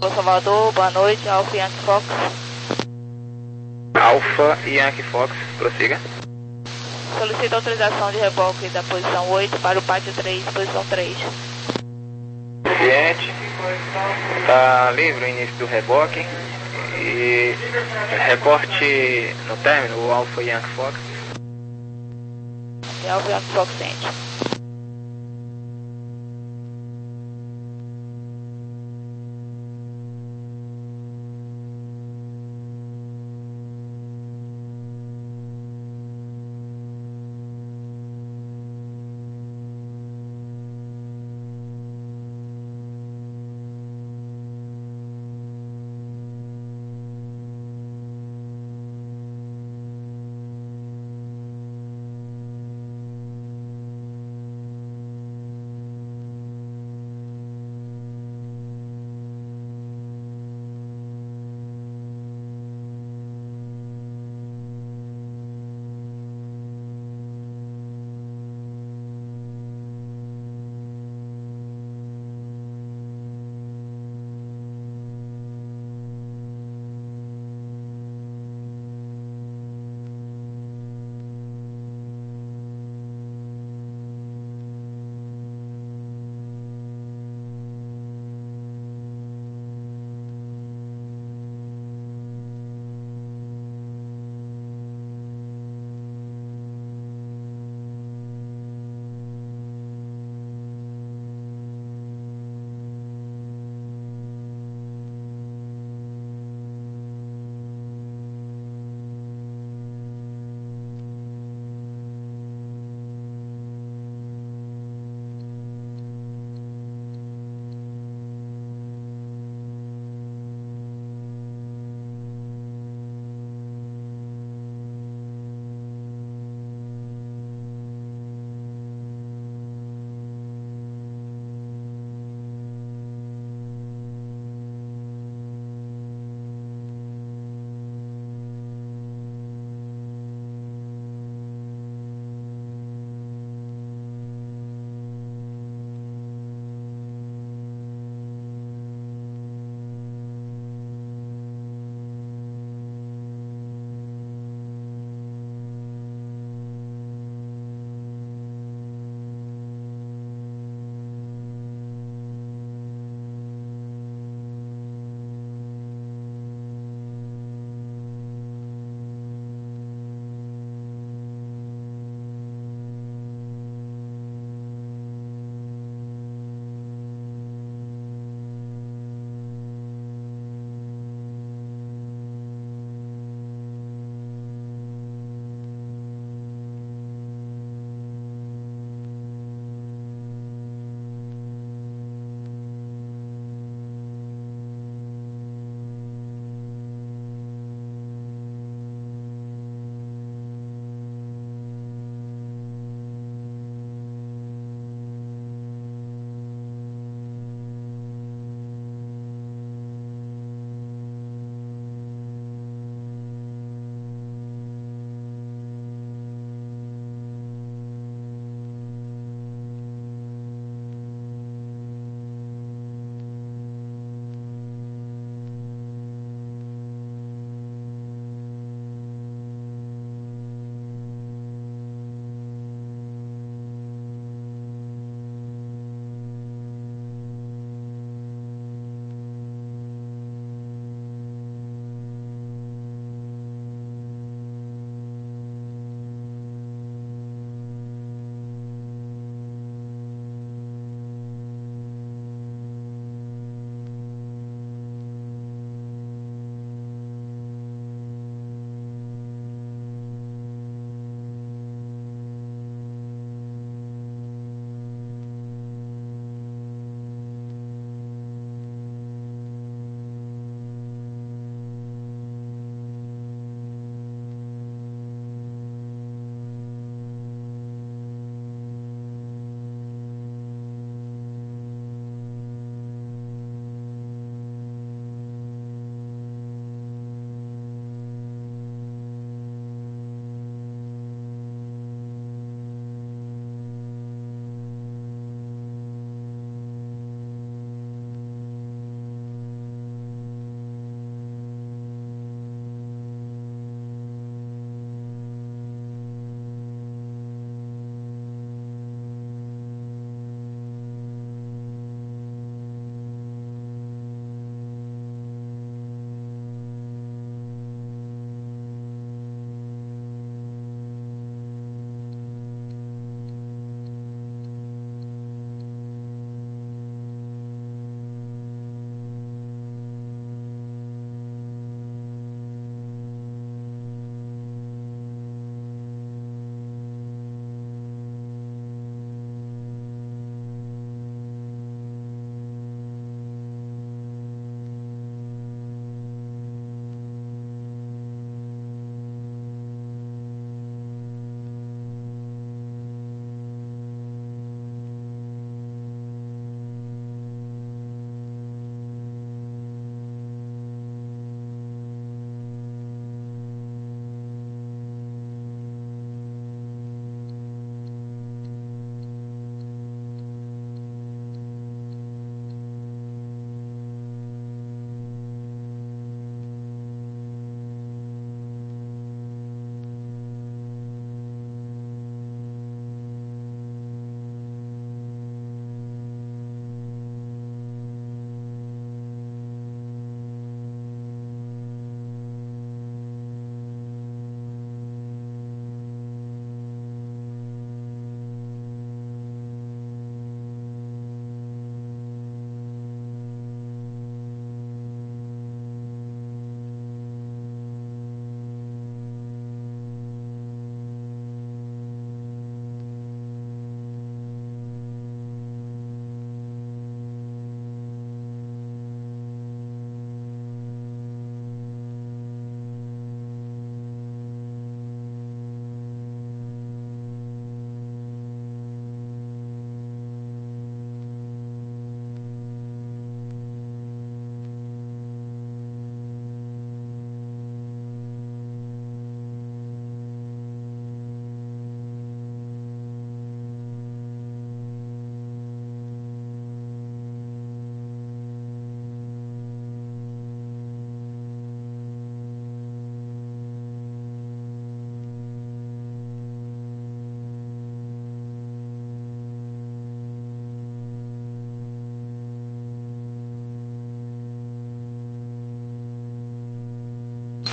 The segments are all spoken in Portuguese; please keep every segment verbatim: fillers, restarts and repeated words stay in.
Salvador, boa noite, Alfa Yankee Fox. Alfa Yankee Fox, prossiga. Solicito autorização de reboque da posição oito para o pátio três, posição três. Cliente, está livre o início do reboque e reporte no término o Alfa Yankee Fox. E Alfa Yankee Fox sente.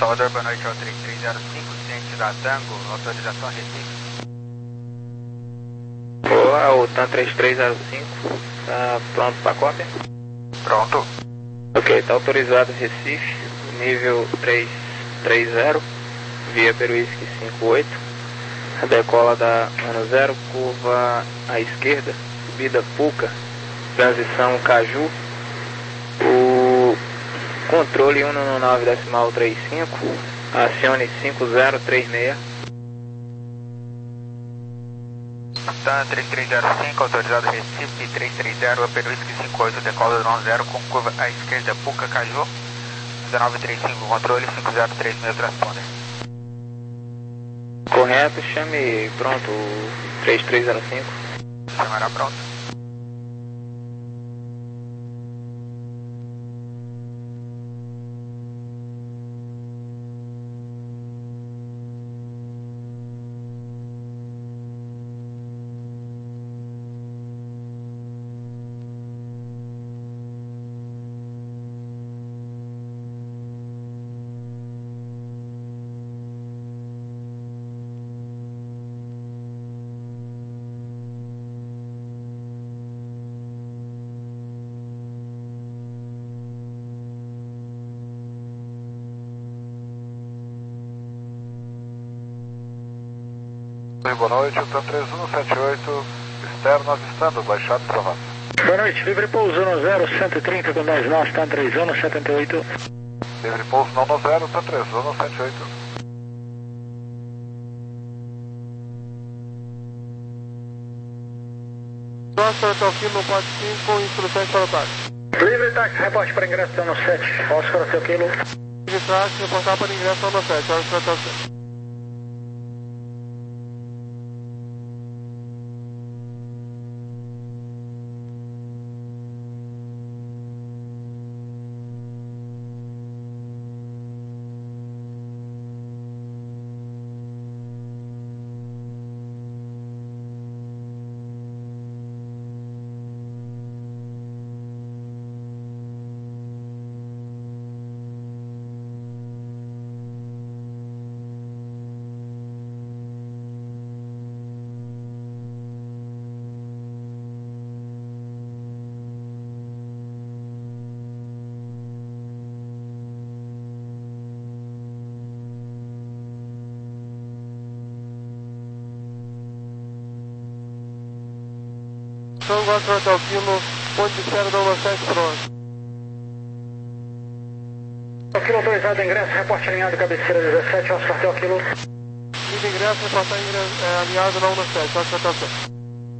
Salvador, boa noite, é o três três zero cinco, ciente da Tango, autorização Recife. Boa, o TAM três três zero cinco, tá pronto para cópia? Pronto. Ok, está autorizado Recife, nível trezentos e trinta, via Peruísque cinquenta e oito, decola da ano zero, curva à esquerda, subida Puca, transição Caju, o controle cento e nove decimal trinta e cinco, acione cinco zero três seis. TAM três três zero cinco, autorizado Recife, três três zero, Peruísque cinquenta e oito, decola do ano zero, com curva à esquerda, Puca, Caju, dezenove trinta e cinco, controle cinco zero três seis, transponder. Correto, chame pronto o três três zero cinco. Chamará pronto. Boa noite, o TAM três um sete oito, externo avistando, baixado travado. Boa noite, livre pouso no zero, cento e trinta com dois nós, TAM três um setenta e oito. Livre pouso não no zero, TAM três um sete oito. Nossa, Hotel Kilo quatro cinco, instruções para o táxi. Livre táxi, reporte para ingresso no sete, Oscar Hotel Kilo. Livre táxi, reportar para ingresso no sete, Oscar Hotel Kilo. São Oscar Hotel Kilo, ponto de espera da um sete pronto. Hotel Kilo autorizado ingresso, reporte alinhado, cabeceira dezessete, Oscar Hotel Kilo. Livre ingresso, reportar ingresso, é, alinhado na um sete, Oscar Hotel Kilo.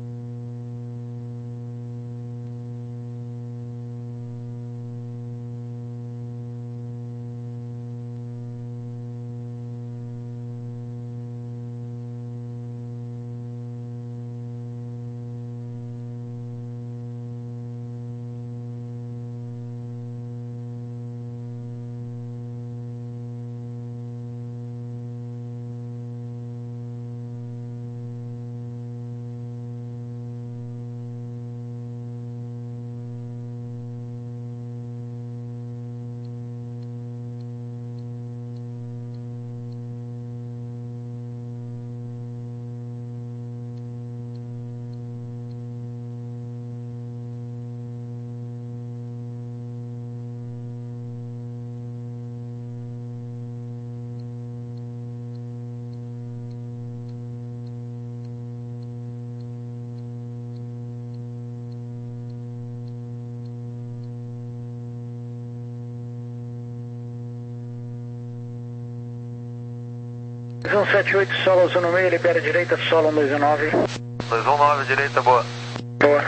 um sete oito, solo zona no meio, libera direita, solo dois um nove. dois um nove, direita, boa. Boa.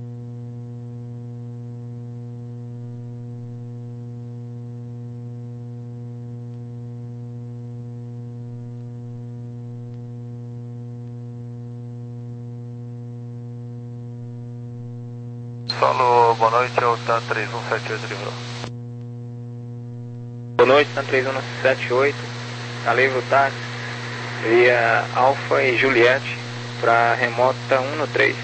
Solo, boa noite, é o TAM três um sete oito, livrou. Boa noite, TAM três um sete oito, tá livre o táxi, via Alfa e Juliette, para remota um no três.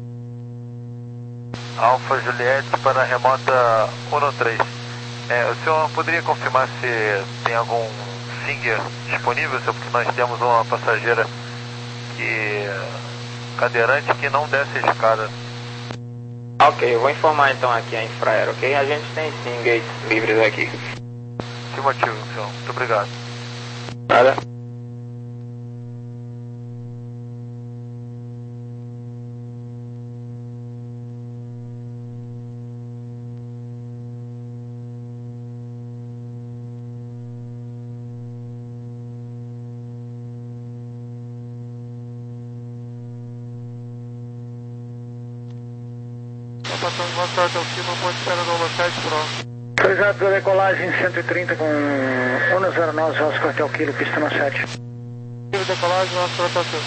Alfa Juliette para remota um no três. É, o senhor poderia confirmar se tem algum Singer disponível, senhor, porque nós temos uma passageira que cadeirante que não desce a escada. Ok, eu vou informar então aqui a Infraero, ok? A gente tem sim gates livres aqui. Afirmativo, senhor. Muito obrigado. Nada. Passando de volta até o Kilo, ponto de espera do sete, pronto. Autorizado da decolagem cento e trinta com um zero nove, Oscar até o Kilo, pista no sete. Kilo decolagem, Oscar até o Kilo.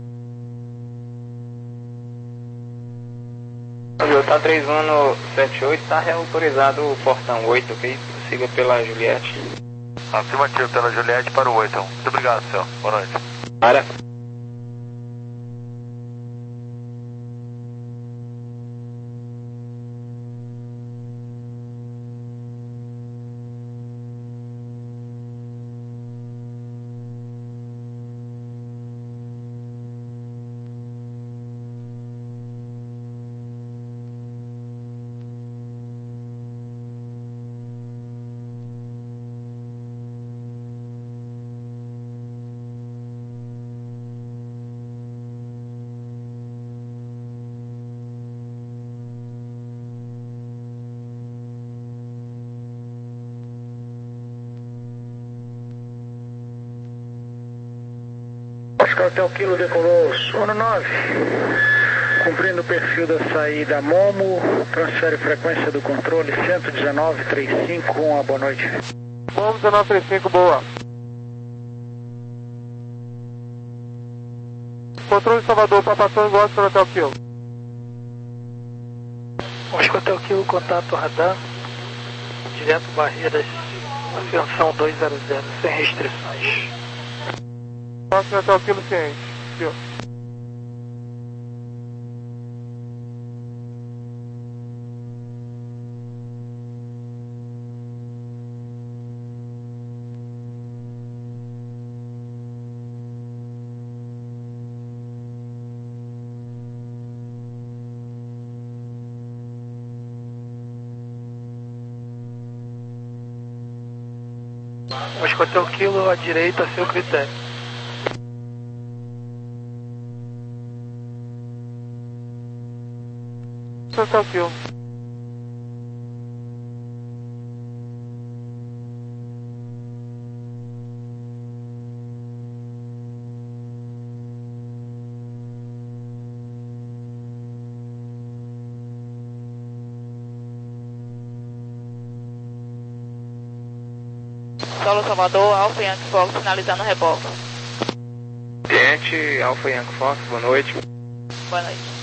Tá três um no sete oito, tá reautorizado o portão oito, ok? Siga pela Juliette. Afirmativo pela Juliette para o oito. Muito obrigado, senhor. Boa noite. Área. Oscar até o Kilo decolou Sono nove, cumprindo o perfil da saída Momo, transfere frequência do controle cento e dezenove, trinta e cinco, uma boa noite. Momo dezenove trinta e cinco, boa. Controle Salvador, Papação igual Oscar até o Kilo. Oscar até o Kilo, contato radar, direto barreiras, aviação dois zero zero, sem restrições. Oscar até o Kilo ciente. Kilo. Oscar até o Kilo, à direita, a seu critério. Até o Kilo. Solo Salvador, Alfa Yankee Fox, sinalizando o reboque. Cliente, Alfa Yankee Fox, boa noite. Boa noite.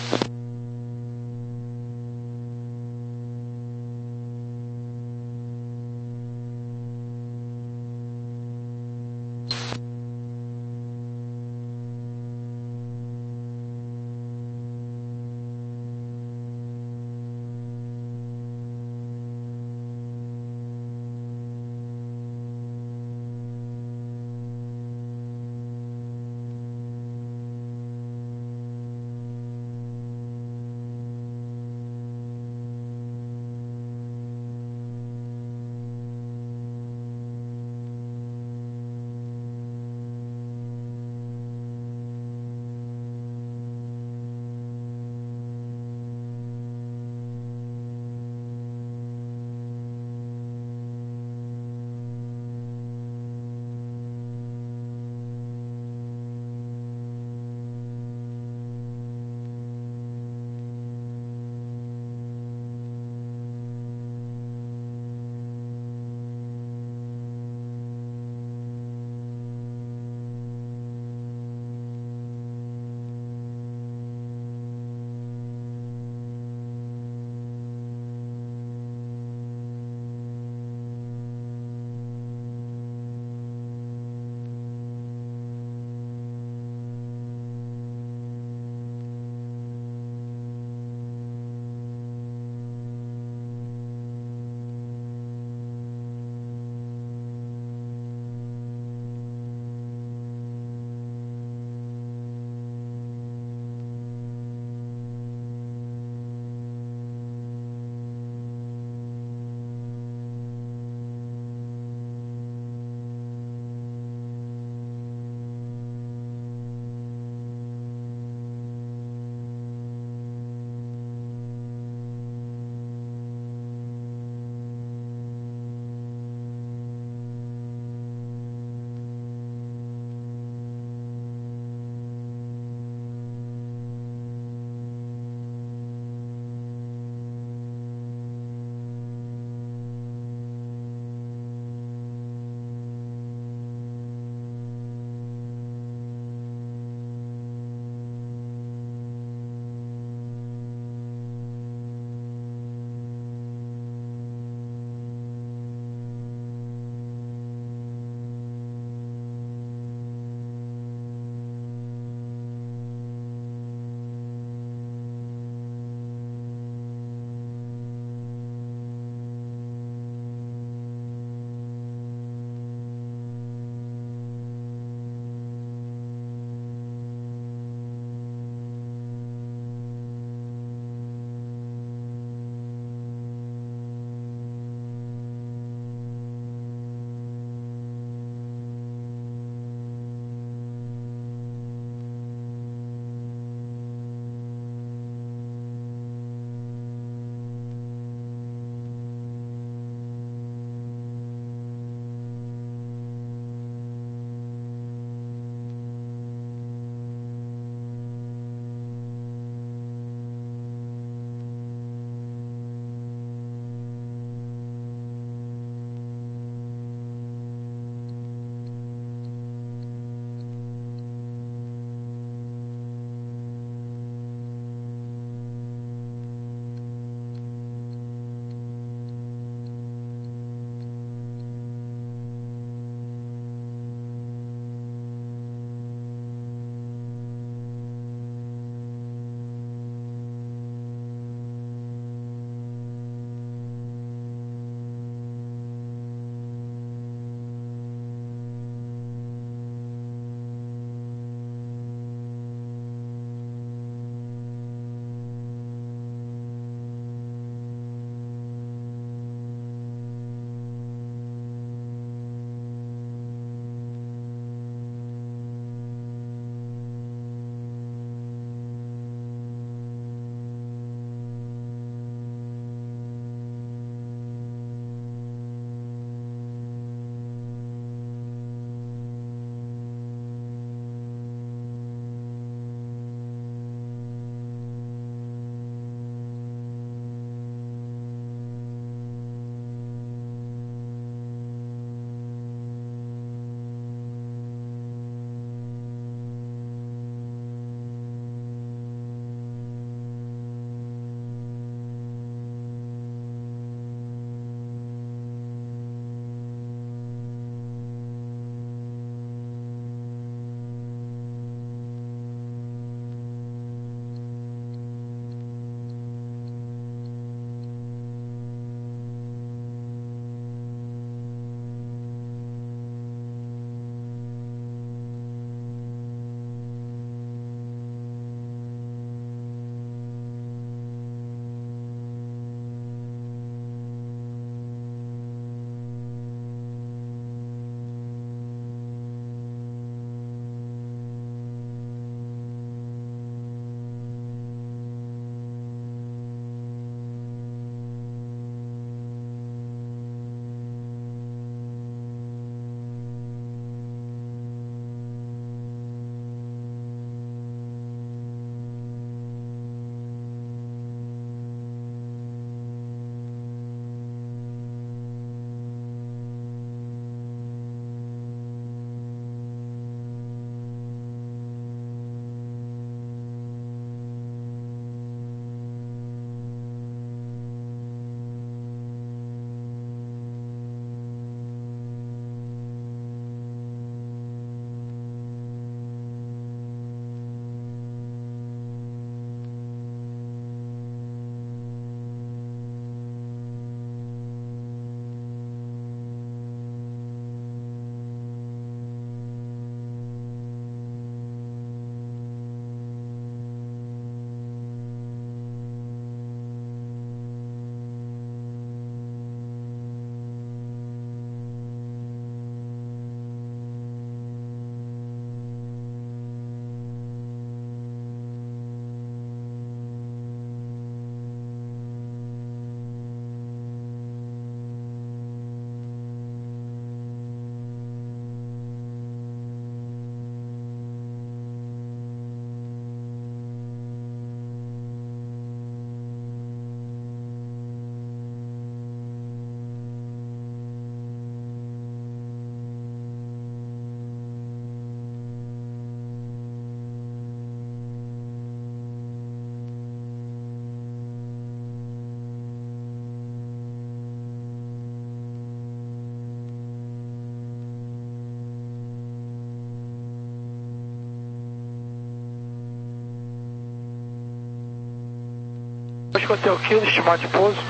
Oscar Hotel Kilo, estimado de pouso.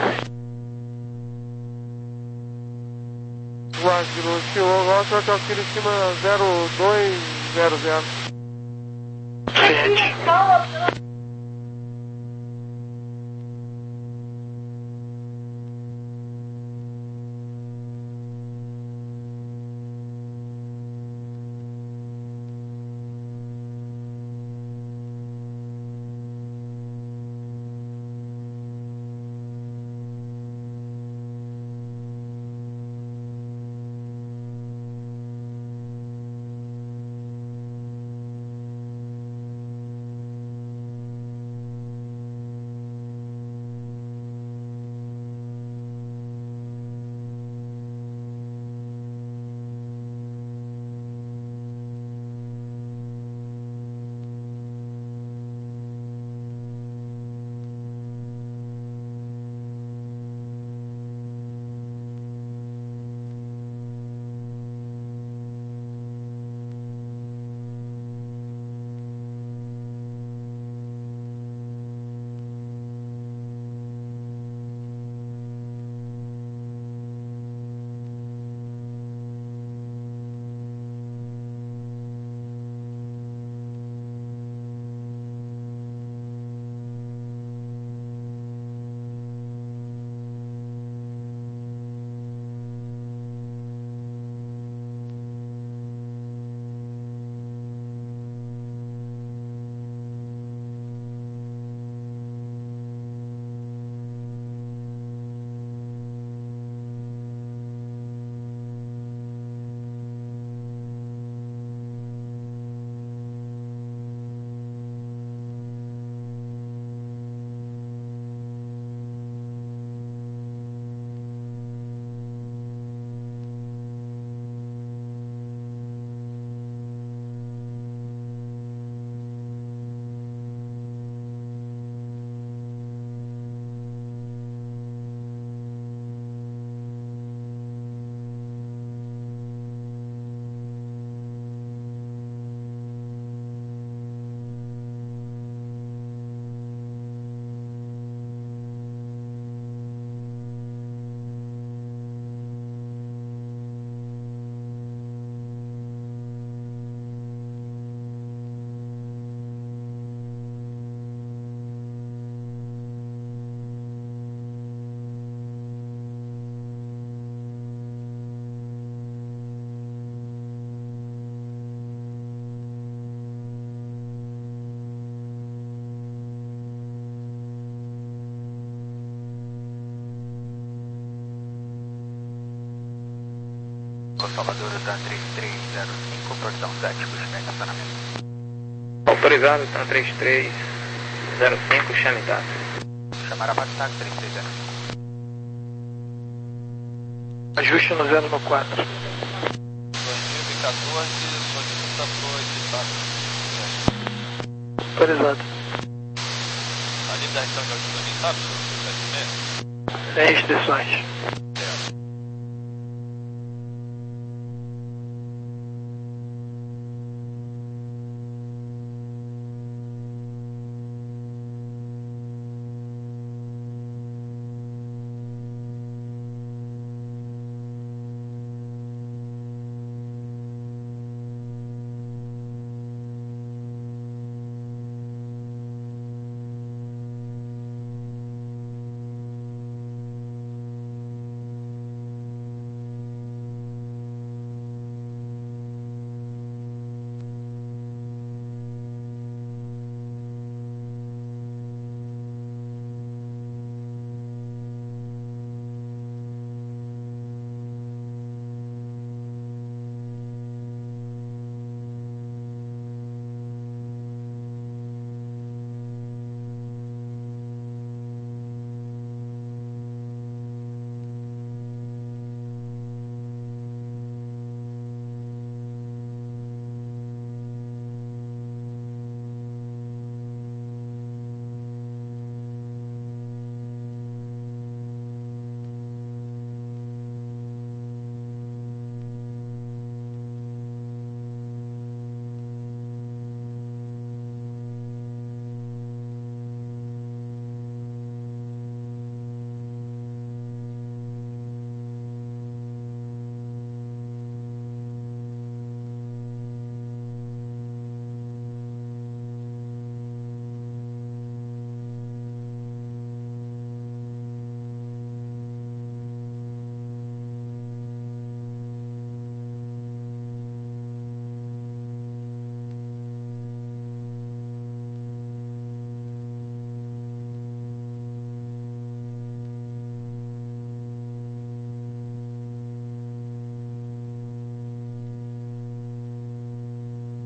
Guarda, Oscar Hotel Kilo em cima zero dois zero zero. Ciente. Salvador da três três zero cinco, portão sete, puxamento de estacionamento. Autorizado, tá três três zero cinco, chame data. Chamar a Batistag três três zero cinco. Ajuste no zero no quatro. dois mil e quatorze, solicitação de taxa. Autorizado. A limitação de altitude em cápsula, Sem restrições.